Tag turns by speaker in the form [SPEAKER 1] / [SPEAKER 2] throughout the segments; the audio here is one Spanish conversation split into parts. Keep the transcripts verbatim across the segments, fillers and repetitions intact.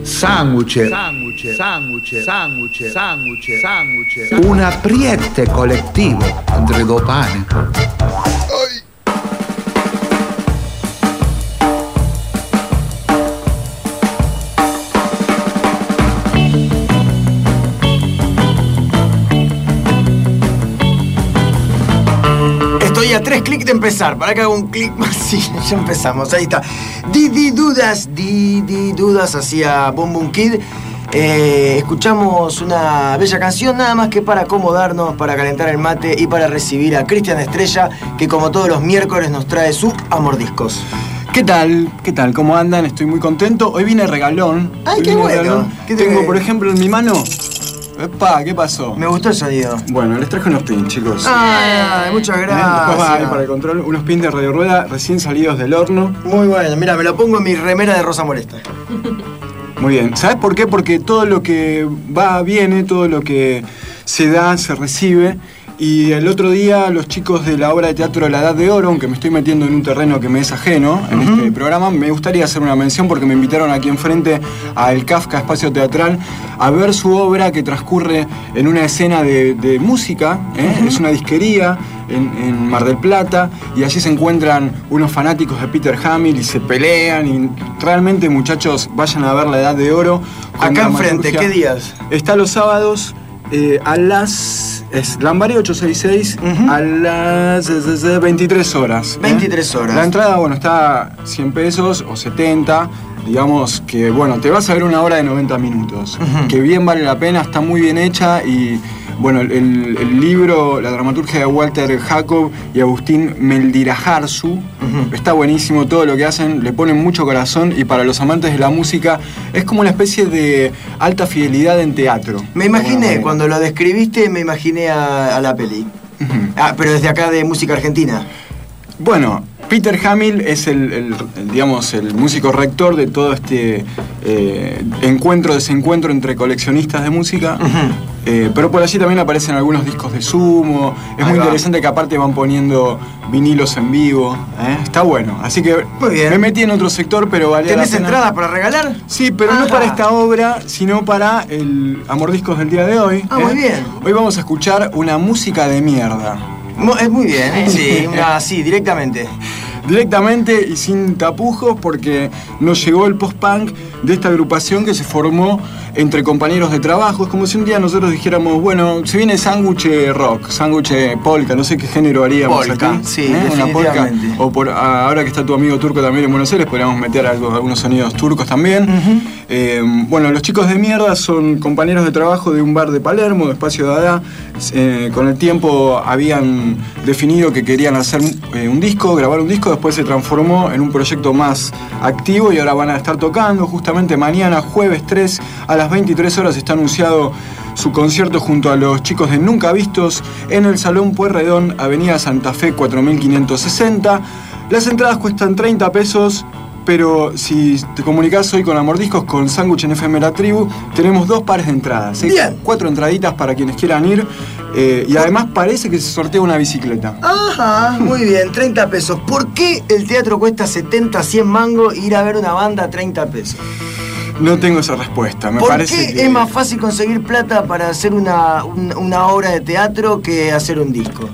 [SPEAKER 1] Sanguce, sanguce, sanguce, sanguce, sanguce, sanguce. Un apriete collettivo entre due pane.
[SPEAKER 2] Estoy a tres clics de empezar. Para que haga un clic más, sí, ya empezamos. Ahí está. Didi Dudas, Didi Dudas hacía Boom Boom Kid. Eh, escuchamos una bella canción, nada más que para acomodarnos, para calentar el mate y para recibir a Cristian Estrella, que como todos los miércoles nos trae su Amordiscos.
[SPEAKER 3] ¿Qué tal? ¿Qué tal? ¿Cómo andan? Estoy muy contento. Hoy viene regalón.
[SPEAKER 2] ¡Ay, qué bueno! ¿Qué
[SPEAKER 3] Tengo, por ejemplo, en mi mano... Epa, ¿qué pasó?
[SPEAKER 2] Me gustó el sonido.
[SPEAKER 3] Bueno, les traje unos pins, chicos.
[SPEAKER 2] Ay, muchas gracias.
[SPEAKER 3] Después va ahí para el control, unos pins de Radio Rueda recién salidos del horno.
[SPEAKER 2] Muy bueno, mira, me lo pongo en mi remera de Rosa Molesta.
[SPEAKER 3] Muy bien. ¿Sabes por qué? Porque todo lo que va, viene, todo lo que se da, se recibe. Y el otro día los chicos de la obra de teatro La Edad de Oro, aunque me estoy metiendo en un terreno que me es ajeno en uh-huh. este programa, me gustaría hacer una mención porque me invitaron aquí enfrente al Kafka Espacio Teatral a ver su obra que transcurre en una escena de, de música, ¿eh? Uh-huh. Es una disquería en, en Mar del Plata y allí se encuentran unos fanáticos de Peter Hamill y se pelean y realmente, muchachos, vayan a ver La Edad de Oro.
[SPEAKER 2] Acá enfrente, ¿qué días?
[SPEAKER 3] Está los sábados eh, a las... Es Lambaré ochocientos sesenta y seis uh-huh. a las veintitrés horas. ¿eh?
[SPEAKER 2] veintitrés horas.
[SPEAKER 3] La entrada, bueno, está cien pesos o setenta. Digamos que, bueno, te vas a ver una hora de noventa minutos. Uh-huh. Que bien vale la pena, está muy bien hecha y, bueno, el, el libro, la dramaturgia de Walter Jacob y Agustín Meldirajarzu, uh-huh. está buenísimo. Todo lo que hacen, le ponen mucho corazón y para los amantes de la música es como una especie de alta fidelidad en teatro.
[SPEAKER 2] Me imaginé, cuando lo describiste, me imaginé a, a la peli. Uh-huh. Ah, pero desde acá de música argentina.
[SPEAKER 3] Bueno, Peter Hamill es el, el, el, digamos, el músico rector de todo este eh, encuentro, desencuentro entre coleccionistas de música. Uh-huh. eh, pero por allí también aparecen algunos discos de Sumo. Es Ahí muy va. interesante que aparte van poniendo vinilos en vivo. ¿eh? Está bueno. Así que
[SPEAKER 2] muy bien.
[SPEAKER 3] Me metí en otro sector, pero valía la
[SPEAKER 2] ¿Tenés
[SPEAKER 3] pena.
[SPEAKER 2] entradas para regalar?
[SPEAKER 3] Sí, pero Ajá. no para esta obra, sino para el Amordiscos del día de hoy.
[SPEAKER 2] Ah,
[SPEAKER 3] ¿eh?
[SPEAKER 2] muy bien.
[SPEAKER 3] Hoy vamos a escuchar una música de mierda.
[SPEAKER 2] Es muy bien, sí, una, sí, directamente.
[SPEAKER 3] Directamente y sin tapujos, porque nos llegó el post-punk de esta agrupación que se formó entre compañeros de trabajo. Es como si un día nosotros dijéramos, bueno, se viene sándwich rock, sándwich polka, no sé qué género haríamos
[SPEAKER 2] polka,
[SPEAKER 3] aquí.
[SPEAKER 2] Sí,
[SPEAKER 3] ¿eh? Una polka. O por, ahora que está tu amigo turco también en Buenos Aires, podríamos meter algo, algunos sonidos turcos también. Uh-huh. Eh, bueno, los chicos de mierda son compañeros de trabajo de un bar de Palermo, de Espacio Dada. Eh, con el tiempo habían definido que querían hacer eh, un disco, grabar un disco, después se transformó en un proyecto más activo y ahora van a estar tocando justamente mañana, jueves tres, a las veintitrés horas está anunciado su concierto junto a los chicos de Nunca Vistos en el Salón Pueyrredón, Avenida Santa Fe cuatro mil quinientos sesenta. Las entradas cuestan treinta pesos. Pero si te comunicás hoy con Amordiscos, con Sándwich en F M La Tribu, tenemos dos pares de entradas. ¿eh?
[SPEAKER 2] Bien.
[SPEAKER 3] Cuatro entraditas para quienes quieran ir. Eh, y además parece que se sortea una bicicleta.
[SPEAKER 2] Ajá, muy bien, treinta pesos. ¿Por qué el teatro cuesta setenta, cien mangos e ir a ver una banda a treinta pesos?
[SPEAKER 3] No tengo esa respuesta. Me
[SPEAKER 2] ¿Por
[SPEAKER 3] parece
[SPEAKER 2] qué
[SPEAKER 3] que...
[SPEAKER 2] es más fácil conseguir plata para hacer una, una, una obra de teatro que hacer un disco?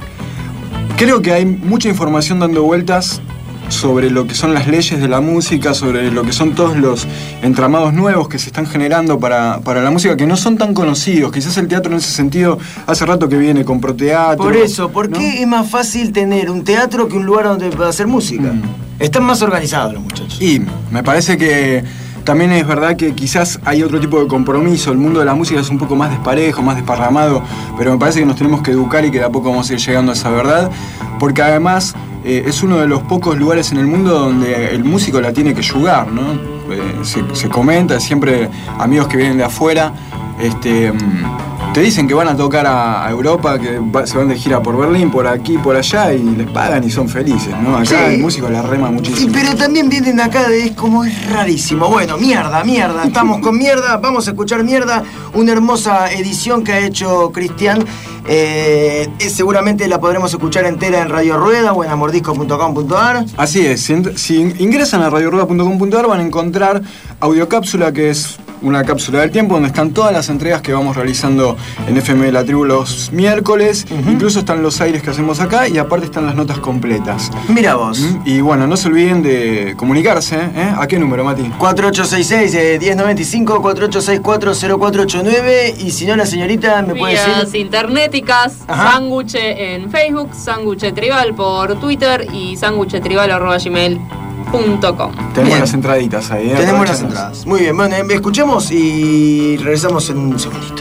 [SPEAKER 3] Creo que hay mucha información dando vueltas sobre lo que son las leyes de la música, sobre lo que son todos los entramados nuevos que se están generando para, para la música, que no son tan conocidos. Quizás el teatro en ese sentido hace rato que viene con proteatro.
[SPEAKER 2] Por eso, ¿por
[SPEAKER 3] ¿no?
[SPEAKER 2] qué es más fácil tener un teatro que un lugar donde pueda hacer música? Mm. Están más organizados los muchachos.
[SPEAKER 3] Y me parece que también es verdad que quizás hay otro tipo de compromiso. El mundo de la música es un poco más desparejo, más desparramado, pero me parece que nos tenemos que educar y que de a poco vamos a ir llegando a esa verdad, porque además eh, es uno de los pocos lugares en el mundo donde el músico la tiene que jugar, ¿no? Eh, se, se comenta, siempre amigos que vienen de afuera, este, te dicen que van a tocar a, a Europa, que va, se van de gira por Berlín, por aquí, por allá, y les pagan y son felices, ¿no? Acá sí. El músico la rema muchísimo.
[SPEAKER 2] Sí, pero también vienen de acá, de, es como es rarísimo. Bueno, mierda, mierda, estamos con mierda, vamos a escuchar mierda, una hermosa edición que ha hecho Cristian. Eh, seguramente la podremos escuchar entera en Radio Rueda o en amordiscos punto com punto a r.
[SPEAKER 3] Así es, si, si ingresan a radio rueda punto com punto a r van a encontrar Audiocápsula, que es una cápsula del tiempo donde están todas las entregas que vamos realizando en F M de la Tribu los miércoles. Uh-huh. Incluso están los aires que hacemos acá y aparte están las notas completas.
[SPEAKER 2] Mira vos.
[SPEAKER 3] ¿Mm? Y bueno, no se olviden de comunicarse. ¿eh? ¿A qué número, Mati?
[SPEAKER 2] cuatro ocho seis seis, diez noventa y cinco, cuatro ocho seis cuatro, cero cuatro ocho nueve. Y si no, la señorita me puede decir...
[SPEAKER 4] Vías internéticas, Sándwich en Facebook, Sándwich Tribal por Twitter y sándwich tribal arroba gmail punto com.
[SPEAKER 3] Tenemos bien. Las entraditas ahí. ¿eh?
[SPEAKER 2] Tenemos las entradas. Muy bien, bueno, escuchemos y regresamos en un segundito.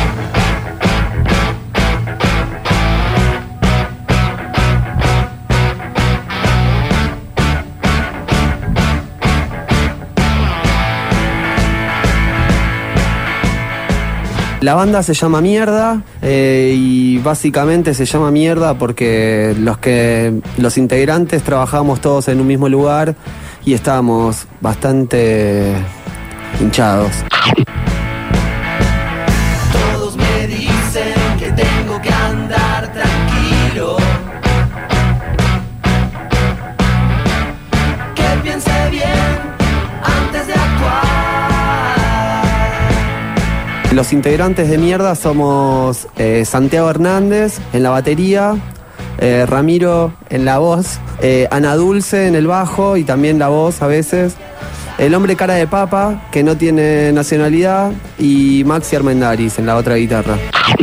[SPEAKER 5] La banda se llama Mierda eh, y básicamente se llama Mierda porque los que los integrantes trabajábamos todos en un mismo lugar y estábamos bastante hinchados.
[SPEAKER 6] Todos me dicen que tengo que andar tranquilo, que piense bien antes de actuar.
[SPEAKER 5] Los integrantes de Mierda somos eh, Santiago Hernández en la batería, eh, Ramiro en la voz, eh, Ana Dulce en el bajo y también la voz a veces, el hombre cara de papa que no tiene nacionalidad y Maxi Armendáriz en la otra guitarra.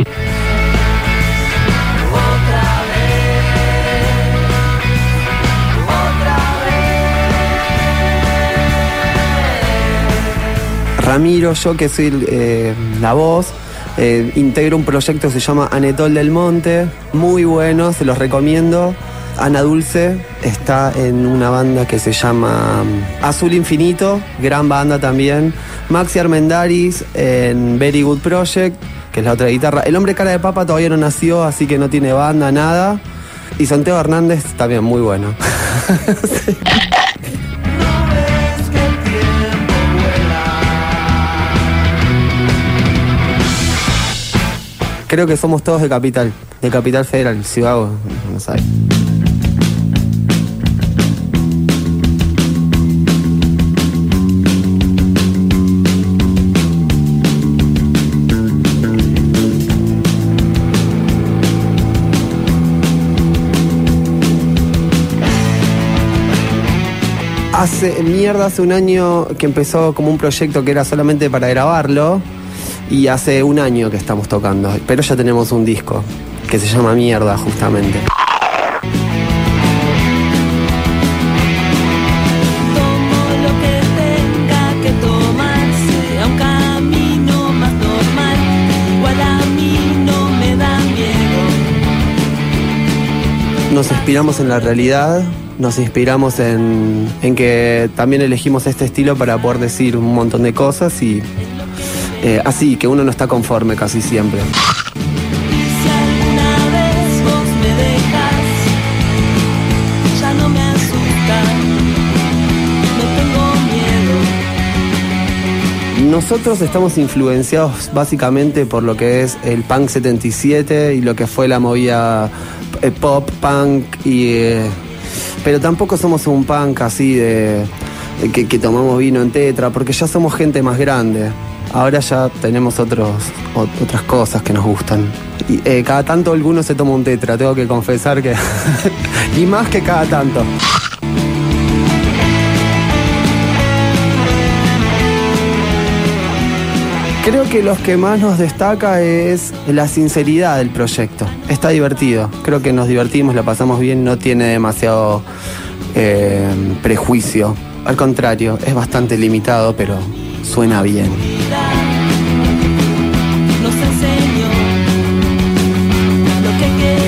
[SPEAKER 5] Ramiro, yo que soy eh, la voz, eh, integro un proyecto que se llama Anetol del Monte, muy bueno, se los recomiendo. Ana Dulce está en una banda que se llama Azul Infinito, gran banda también. Maxi Armendáriz en Very Good Project, que es la otra guitarra. El hombre cara de papa todavía no nació, así que no tiene banda, nada. Y Santiago Hernández también, muy bueno. Sí. Creo que somos todos de Capital, de Capital Federal, Ciudad de Buenos Aires. Hace mierda, hace un año que empezó como un proyecto que era solamente para grabarlo. Y hace un año que estamos tocando, pero ya tenemos un disco que se llama Mierda, justamente.
[SPEAKER 6] Tomo lo que tenga que tomarse a un camino más normal, igual a mí no me da miedo.
[SPEAKER 5] Nos inspiramos en la realidad, nos inspiramos en, en que también elegimos este estilo para poder decir un montón de cosas y... Eh, así, que uno no está conforme casi siempre.
[SPEAKER 6] Y si alguna vez vos me dejas, ya no me asusta, no tengo miedo.
[SPEAKER 5] Nosotros estamos influenciados básicamente por lo que es el punk setenta y siete y lo que fue la movida eh, pop, punk, y, eh, pero tampoco somos un punk así de, de que, que tomamos vino en tetra, porque ya somos gente más grande. Ahora ya tenemos otros, otras cosas que nos gustan. Y, eh, cada tanto alguno se toma un tetra, tengo que confesar que... y más que cada tanto. Creo que lo que más nos destaca es la sinceridad del proyecto. Está divertido, creo que nos divertimos, la pasamos bien, no tiene demasiado eh, prejuicio. Al contrario, es bastante limitado, pero suena bien.
[SPEAKER 6] Nos enseñó lo que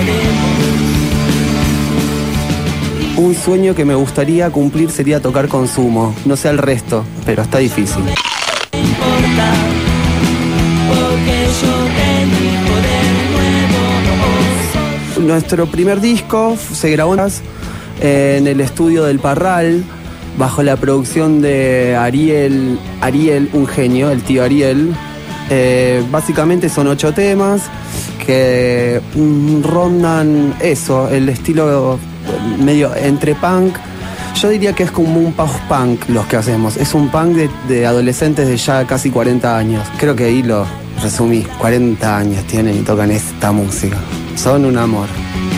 [SPEAKER 6] queremos.
[SPEAKER 5] Un sueño que me gustaría cumplir sería tocar con Sumo. No sé el resto, pero está difícil.
[SPEAKER 6] No importa, porque yo tengo el poder nuevo.
[SPEAKER 5] Nuestro primer disco se grabó en el estudio del Parral, bajo la producción de Ariel, Ariel, un genio, el tío Ariel. Eh, básicamente son ocho temas que mm, rondan eso, el estilo medio entre punk, Yo diría que es como un post-punk los que hacemos. Es un punk de, de adolescentes de ya casi cuarenta años. Creo que ahí lo resumí. cuarenta años tienen y tocan esta música. Son un amor.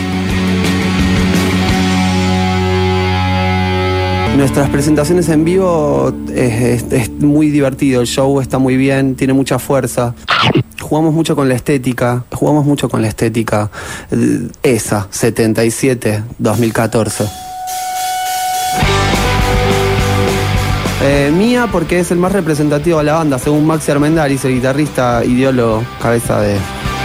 [SPEAKER 5] Nuestras presentaciones en vivo es, es, es muy divertido, el show está muy bien, tiene mucha fuerza. Jugamos mucho con la estética, jugamos mucho con la estética esa, setenta y siete, dos mil catorce. Eh, mía porque es el más representativo de la banda, según Maxi Armendáriz, el guitarrista, ideólogo, cabeza de...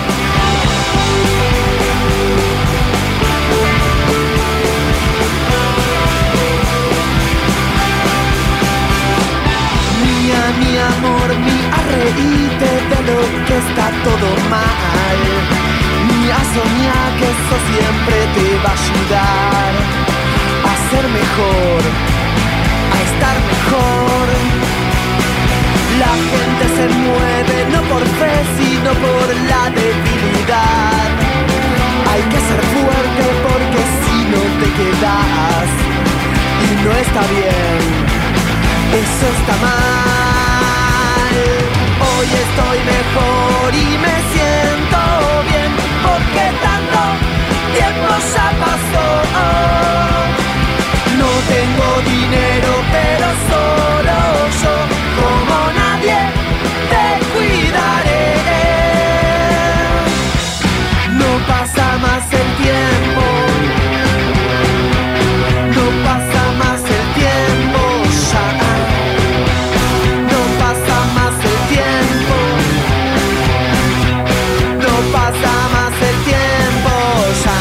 [SPEAKER 7] Que está todo mal. Mira, soñar que eso siempre te va a ayudar a ser mejor, a estar mejor. La gente se mueve no por fe, sino por la debilidad. Hay que ser fuerte porque si no te quedas y no está bien, eso está mal. Hoy estoy mejor y me siento bien porque tanto tiempo ya pasó. No tengo dinero pero solo yo, como nadie te cuidaré. No pasa más el tiempo, no pasa más el tiempo ya. No pasa más el tiempo, no pasa más el tiempo ya.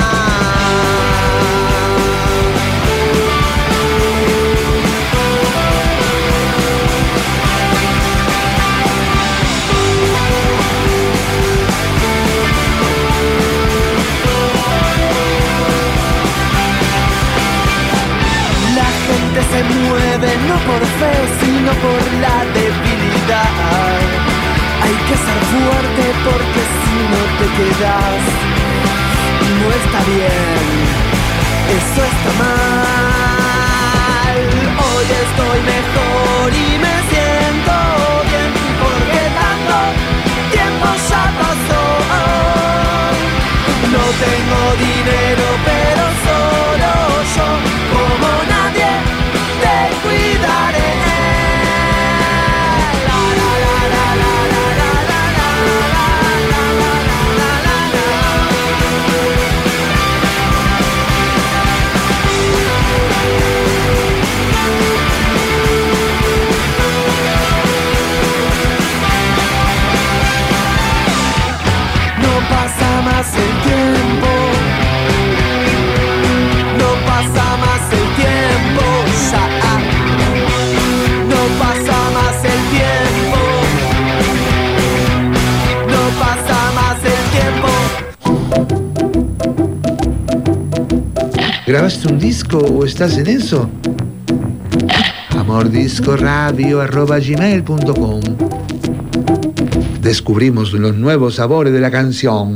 [SPEAKER 7] La gente se mueve no por fe, sino por la debilidad. Hay que ser fuerte porque si no te quedas, no está bien, eso está mal. Hoy estoy mejor y me siento bien porque tanto tiempo ya pasó. No tengo dinero pero solo yo, como nadie te cuidaré. No pasa más el tiempo, no pasa más el tiempo ya. No pasa más el tiempo, no pasa más el tiempo.
[SPEAKER 1] ¿Grabaste un disco o estás en eso? amordiscoradio arroba gmail punto com. Descubrimos los nuevos sabores de la canción.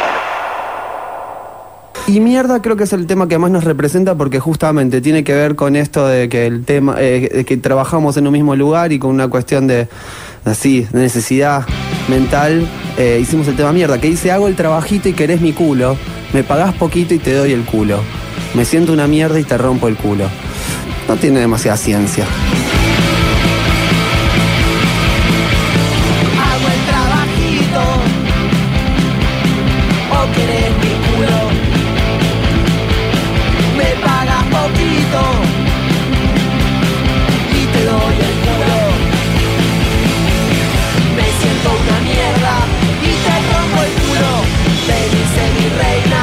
[SPEAKER 5] Y mierda creo que es el tema que más nos representa porque justamente tiene que ver con esto de que el tema eh, de que trabajamos en un mismo lugar y con una cuestión de así de necesidad mental. Eh, hicimos el tema mierda, que dice: hago el trabajito y querés mi culo, me pagás poquito y te doy el culo, me siento una mierda y te rompo el culo. No tiene demasiada ciencia.
[SPEAKER 7] Hago el trabajito o querés mi culo, me pagas poquito y te doy el culo. Me siento una mierda y te rompo el culo. Ven y sé mi reina.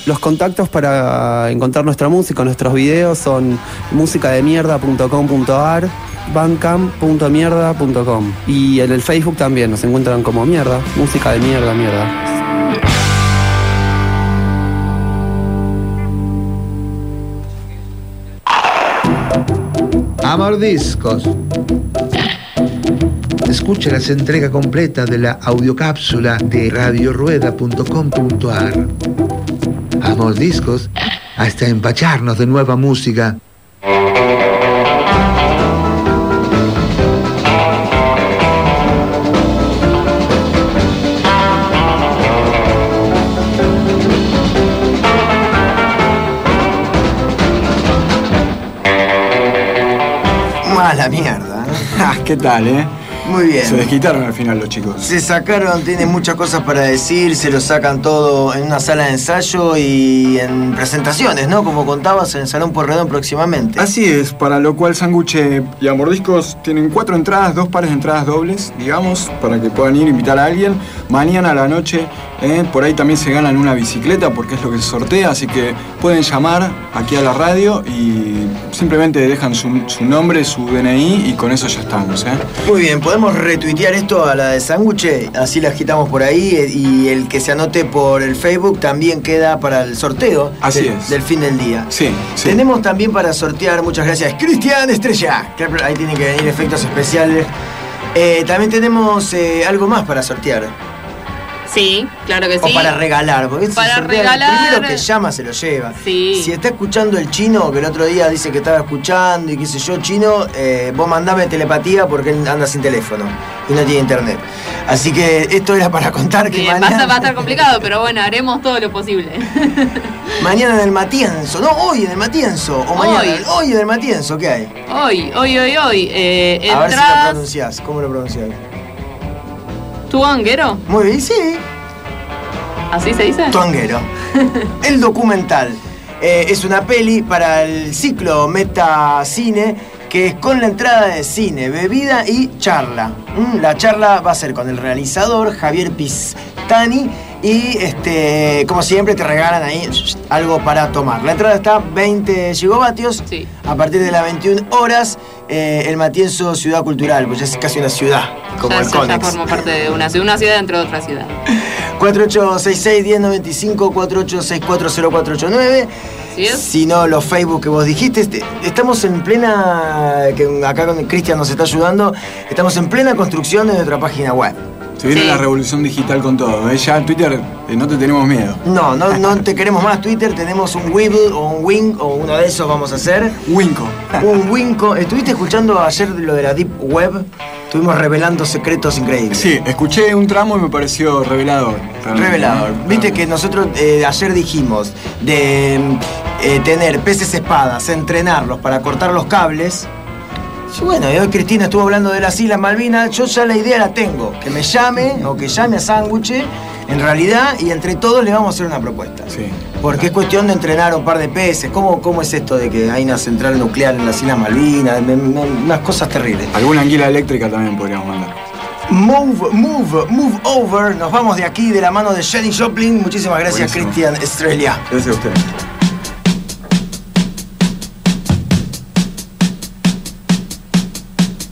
[SPEAKER 5] Los contactos para encontrar nuestra música, nuestros videos son música de mierda punto com punto a r, bandcamp punto mierda punto com. Y en el Facebook también nos encuentran como mierda, música de mierda, mierda.
[SPEAKER 1] Amor Discos. Escucha las entregas completas de la audiocápsula de radio rueda punto com punto a r. Amor Discos, hasta empacharnos de nueva música.
[SPEAKER 2] Mala mierda, ¿eh?
[SPEAKER 3] ¿Qué tal, eh?
[SPEAKER 2] Muy bien.
[SPEAKER 3] Se desquitaron al final los chicos.
[SPEAKER 2] Se sacaron, tienen muchas cosas para decir, se lo sacan todo en una sala de ensayo y en presentaciones, ¿no? Como contabas, en el Salón Porredón próximamente.
[SPEAKER 3] Así es, para lo cual Sanguche y Amor Discos tienen cuatro entradas, dos pares de entradas dobles, digamos, para que puedan ir a invitar a alguien. Mañana a la noche, eh, por ahí también se ganan una bicicleta porque es lo que se sortea, así que pueden llamar aquí a la radio y simplemente dejan su, su nombre, su D N I y con eso ya estamos, ¿eh?
[SPEAKER 2] Muy bien, podemos retuitear esto a la de Sanguche, así la agitamos por ahí y el que se anote por el Facebook también queda para el sorteo.
[SPEAKER 3] Así
[SPEAKER 2] del,
[SPEAKER 3] es.
[SPEAKER 2] del fin del día.
[SPEAKER 3] Sí, sí.
[SPEAKER 2] Tenemos también para sortear, muchas gracias, Cristian Estrella, que ahí tienen que venir efectos especiales. Eh, también tenemos eh, algo más para sortear.
[SPEAKER 4] Sí, claro que sí.
[SPEAKER 2] O para regalar, porque este
[SPEAKER 4] Para
[SPEAKER 2] sortea,
[SPEAKER 4] regalar.
[SPEAKER 2] el primero que llama se lo lleva.
[SPEAKER 4] Sí.
[SPEAKER 2] Si está escuchando el chino, que el otro día dice que estaba escuchando y qué sé yo, chino, eh, vos mandame telepatía porque él anda sin teléfono y no tiene internet. Así que esto era para contar que
[SPEAKER 4] Bien,
[SPEAKER 2] mañana...
[SPEAKER 4] va, a, va a estar complicado, pero bueno, haremos todo lo posible.
[SPEAKER 2] Mañana en el Matienzo, no, hoy en el Matienzo, o mañana,
[SPEAKER 4] Hoy.
[SPEAKER 2] hoy en el Matienzo, ¿qué hay?
[SPEAKER 4] Hoy, hoy, hoy, hoy. Eh,
[SPEAKER 2] A ver si lo
[SPEAKER 4] entradas.
[SPEAKER 2] pronunciás, ¿cómo lo pronunciás?
[SPEAKER 4] ¿Tuanguero?
[SPEAKER 2] Muy bien, sí.
[SPEAKER 4] ¿Así se dice?
[SPEAKER 2] Tuanguero. El documental. Eh, es una peli para el ciclo Metacine, que es con la entrada de cine, bebida y charla. Mm, la charla va a ser con el realizador Javier Pistani y, este, como siempre, te regalan ahí algo para tomar. La entrada está veinte gigavatios.
[SPEAKER 4] Sí.
[SPEAKER 2] A partir de las veintiuna horas, eh, el Matienzo Ciudad Cultural, pues ya es casi una ciudad, como
[SPEAKER 4] ya,
[SPEAKER 2] el
[SPEAKER 4] ya, ya
[SPEAKER 2] Conex.
[SPEAKER 4] forma parte de una ciudad, una ciudad dentro de otra ciudad.
[SPEAKER 2] cuatro ocho seis seis, uno cero nueve cinco, cuatro ocho seis cuatro cero cuatro ocho nueve.
[SPEAKER 4] ¿Sí es?
[SPEAKER 2] Si no, los Facebook que vos dijiste. Este, estamos en plena, que acá con Cristian nos está ayudando, estamos en plena construcción de nuestra página web.
[SPEAKER 3] Se viene
[SPEAKER 4] Sí.
[SPEAKER 3] la revolución digital con todo, ¿eh? Ya en Twitter eh, no te tenemos miedo.
[SPEAKER 2] No, no, no te queremos más Twitter, tenemos un Weeble o un Wing o uno de esos vamos a hacer.
[SPEAKER 3] Winco.
[SPEAKER 2] Un Winco. ¿Estuviste escuchando ayer lo de la Deep Web? Estuvimos revelando secretos increíbles.
[SPEAKER 3] Sí, escuché un tramo y me pareció revelador. realmente,
[SPEAKER 2] Revelador.
[SPEAKER 3] ¿no?
[SPEAKER 2] Viste que nosotros eh, ayer dijimos de eh, tener peces espadas, entrenarlos para cortar los cables. Y bueno, y hoy Cristina estuvo hablando de las Islas Malvinas. Yo ya la idea la tengo. Que me llame o que llame a Sándwich, en realidad, y entre todos le vamos a hacer una propuesta.
[SPEAKER 3] Sí.
[SPEAKER 2] Porque es cuestión de entrenar un par de peces. ¿Cómo, cómo es esto de que hay una central nuclear en las Islas Malvinas? Me- me- Unas cosas terribles.
[SPEAKER 3] Alguna anguila eléctrica también podríamos mandar.
[SPEAKER 2] Move, move, move over. Nos vamos de aquí de la mano de Jenny Joplin. Muchísimas gracias,
[SPEAKER 3] Buenísimo.
[SPEAKER 2] Cristian Estrella.
[SPEAKER 3] Gracias a usted.